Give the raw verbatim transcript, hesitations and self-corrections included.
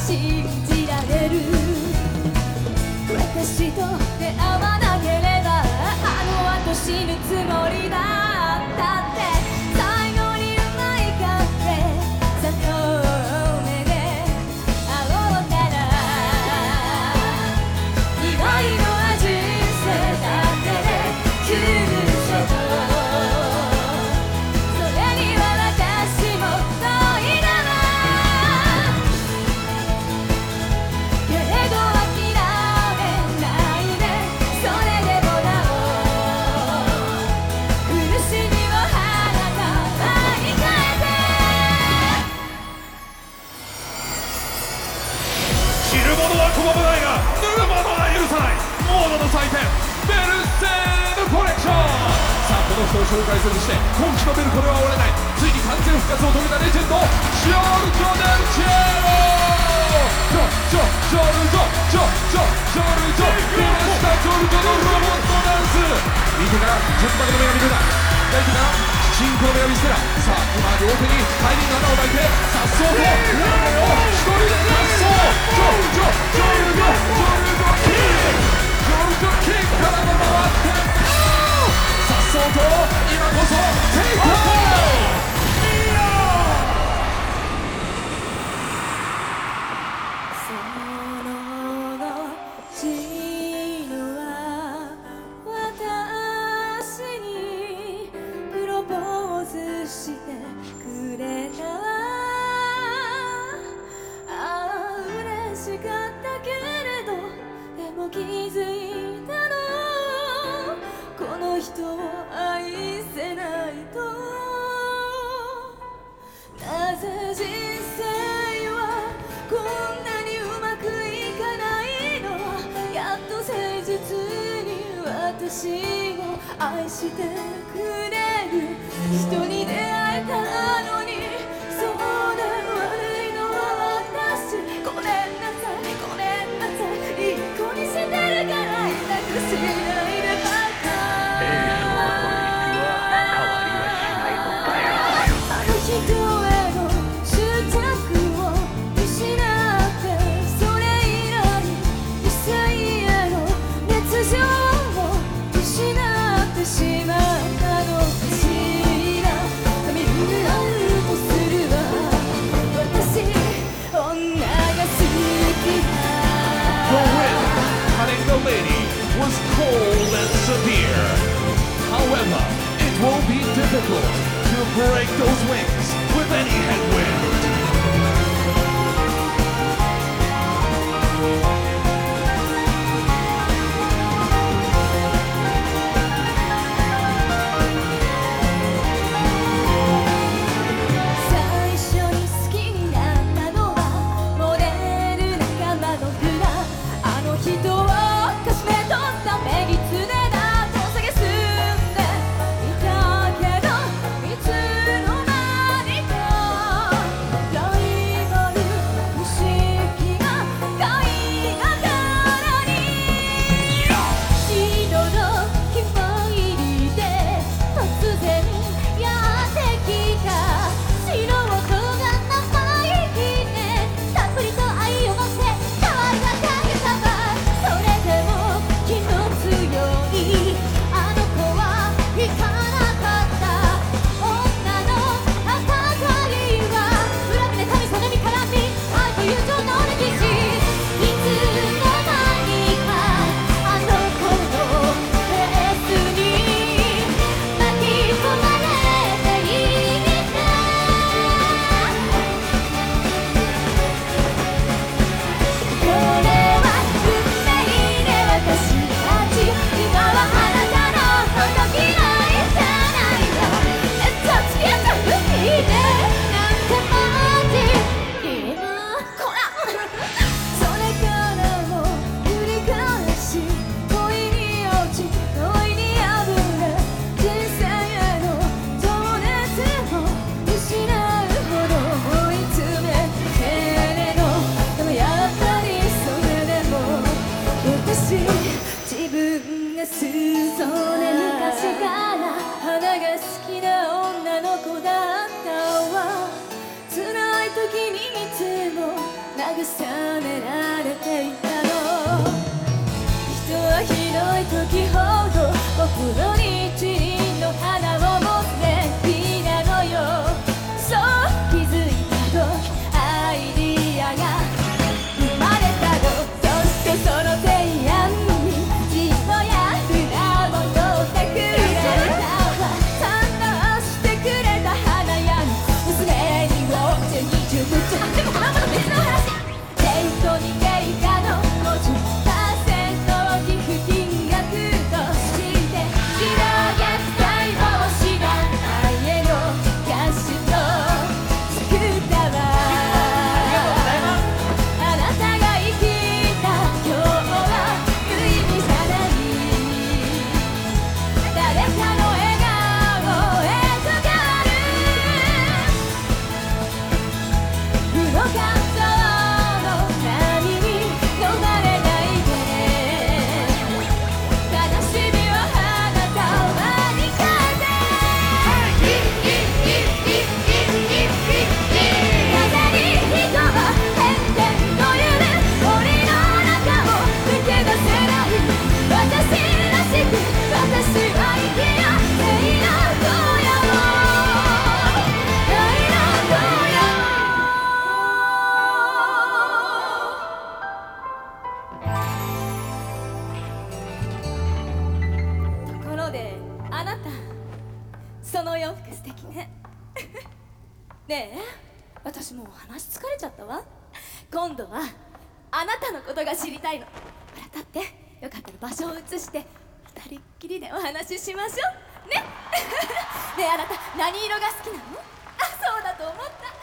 信じられる。私と出会わなければあの後死ぬつもりだったって。最後にうまいかってさ遠目で会おうなら祝いのは人生だけで急所とそれには私も遠いならけれど諦めないでそれでもなお苦しみを花束に変えて着るものは拒まないが脱ぐものは許さない。モードの祭典ベルセーヌコレクション。さあこの人を紹介するにして今季のベルコでは終われない。ついに完全復活を遂げたレジェンドジョルジョ・デルチェロ。ジョジョジョルジョジョジョジョルジョ出ました。ジョルジョのロボットダンス。右手からジェットバグの女神ルナ、左手からシンクロ女神ステラ。さあ今両手に大輪の穴を抱いてさっそうとラーメンを一人で滑走。ジョルジョジョルジョジョルジョキングジョルジョキングからも回ってさっそうと今こそテイクオフ。 その後のは私にプロポーズしてくれた。ああ嬉しかったけれどでも気づいたのこの人を愛せないと。なぜ人生はこんなにうまくいかないの。やっと誠実に私を愛してくれる人に出会えたのに。そうだ悪いのは私。ごめんなさいごめんなさい。いい子にしてるからいなくしないでバカ。あの人への執着を失ってそれ以来異性への熱情を失ってしまったのかしら。髪ルーアウトするわ私女が好きだ。 The wind cutting the lady was cold and severe. However, it will be difficult to break those wings with any headwind. 慰められていたの。人はひどい時ほど心に一輪の花を持つべきなのよ。そう気づいた時アイディアが生まれたの。そしてその提案に血のやるなも乗ってくれたわ。賛同してくれた花屋の娘にも手に十分ちゃ。でもこれはまた別の話。デートに定価の ごじゅっパーセント を寄付金額として広げたい帽子が愛への歌詞と作ったわ。あなたが生きた今日は無意味じゃない。誰かの笑顔へと変わる。不動感情の波に飲まれないで。悲しみをあなたはに変えて。風に人は変転とゆる森の中を抜け出せない。私らしく私は生きよう。愛の荒野を愛の荒野を。ところであなた、その洋服素敵ね。ねえ、私もう話疲れちゃったわ。今度はあなたのことが知りたいの。ほら立って、よかったら場所を移して二人っきりでお話ししましょうね。ねえあなた、何色が好きなの？あ、そうだと思った。